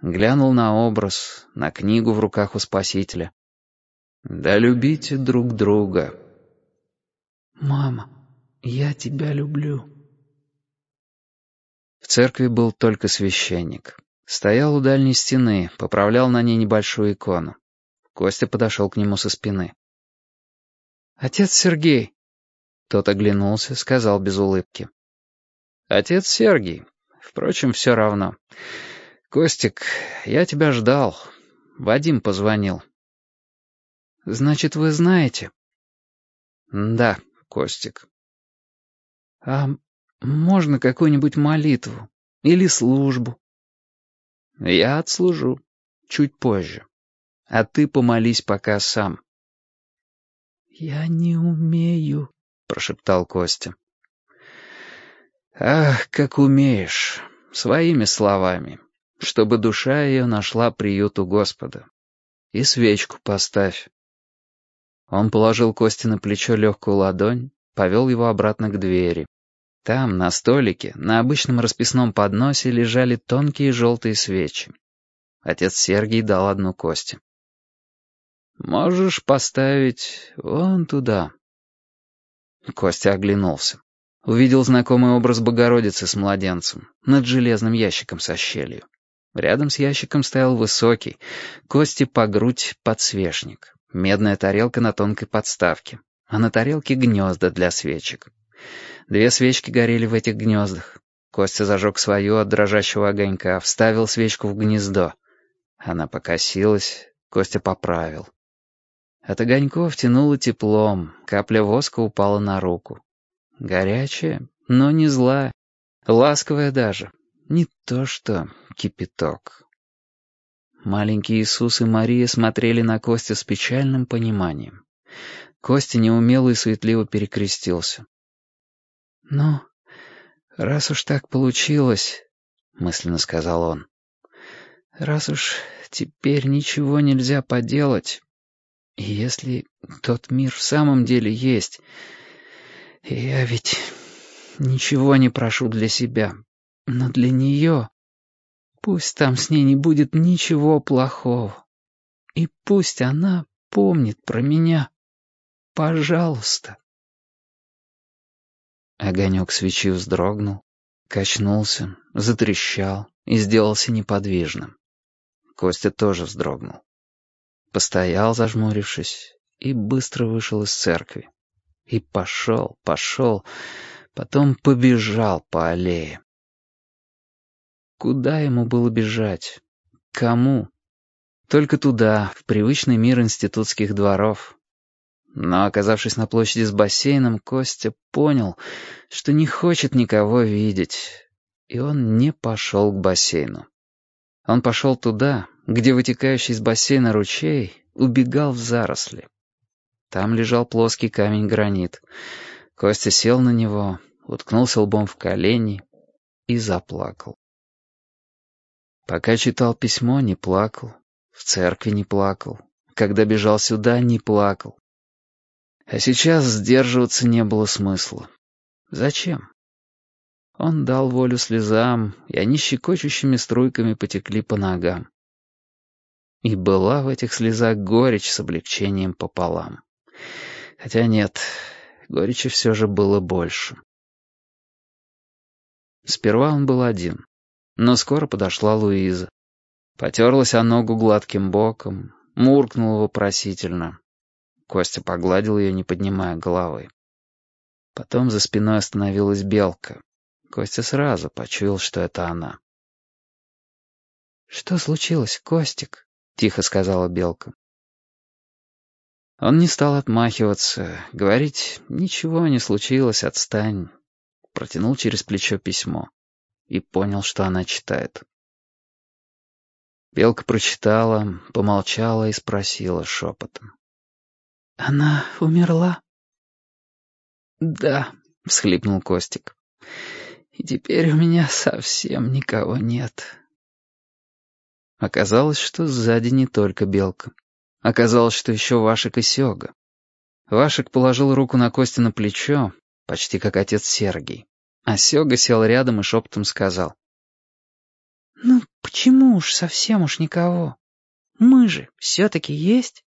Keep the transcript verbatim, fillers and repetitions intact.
глянул на образ, на книгу в руках у Спасителя. «Да любите друг друга». «Мама, я тебя люблю». В церкви был только священник. Стоял у дальней стены, поправлял на ней небольшую икону. Костя подошел к нему со спины. «Отец Сергей!» Тот оглянулся, сказал без улыбки. «Отец Сергий. Впрочем, все равно. Костик, я тебя ждал. Вадим позвонил». «Значит, вы знаете?» «Да, Костик». «А можно какую-нибудь молитву? Или службу?» «Я отслужу. Чуть позже. А ты помолись пока сам». «Я не умею», — прошептал Костя. «Ах, как умеешь. Своими словами. Чтобы душа ее нашла приют у Господа. И свечку поставь». Он положил Косте на плечо легкую ладонь, повел его обратно к двери. Там, на столике, на обычном расписном подносе лежали тонкие желтые свечи. Отец Сергий дал одну Косте. «Можешь поставить вон туда». Костя оглянулся. Увидел знакомый образ Богородицы с младенцем над железным ящиком со щелью. Рядом с ящиком стоял высокий, Косте по грудь подсвечник, медная тарелка на тонкой подставке, а на тарелке гнезда для свечек. Две свечки горели в этих гнездах. Костя зажег свою от дрожащего огонька, вставил свечку в гнездо. Она покосилась, Костя поправил. От огоньков тянуло теплом, капля воска упала на руку. Горячая, но не злая, ласковая даже, не то что кипяток. Маленький Иисус и Мария смотрели на Костю с печальным пониманием. Костя неумело и суетливо перекрестился. «Ну, раз уж так получилось», — мысленно сказал он, — «раз уж теперь ничего нельзя поделать, и если тот мир в самом деле есть, я ведь ничего не прошу для себя, но для нее, пусть там с ней не будет ничего плохого, и пусть она помнит про меня, пожалуйста». Огонек свечи вздрогнул, качнулся, затрещал и сделался неподвижным. Костя тоже вздрогнул. Постоял, зажмурившись, и быстро вышел из церкви. И пошел, пошел, потом побежал по аллее. Куда ему было бежать? Кому? Только туда, в привычный мир институтских дворов. Но, оказавшись на площади с бассейном, Костя понял, что не хочет никого видеть, и он не пошел к бассейну. Он пошел туда, где вытекающий из бассейна ручей убегал в заросли. Там лежал плоский камень-гранит. Костя сел на него, уткнулся лбом в колени и заплакал. Пока читал письмо, не плакал, в церкви не плакал, когда бежал сюда, не плакал. А сейчас сдерживаться не было смысла. Зачем? Он дал волю слезам, и они щекочущими струйками потекли по ногам. И была в этих слезах горечь с облегчением пополам. Хотя нет, горечи все же было больше. Сперва он был один, но скоро подошла Луиза. Потерлась о ногу гладким боком, муркнула вопросительно. Костя погладил ее, не поднимая головы. Потом за спиной остановилась белка. Костя сразу почуял, что это она. «Что случилось, Костик?» — тихо сказала белка. Он не стал отмахиваться, говорить «ничего не случилось, отстань». Протянул через плечо письмо и понял, что она читает. Белка прочитала, помолчала и спросила шепотом. «Она умерла?» «Да», — всхлипнул Костик. «И теперь у меня совсем никого нет». Оказалось, что сзади не только белка. Оказалось, что еще Вашек и Сёга. Вашек положил руку на Костю на плечо, почти как отец Сергий. А Сёга сел рядом и шепотом сказал. «Ну Почему уж совсем уж никого? Мы же все-таки есть.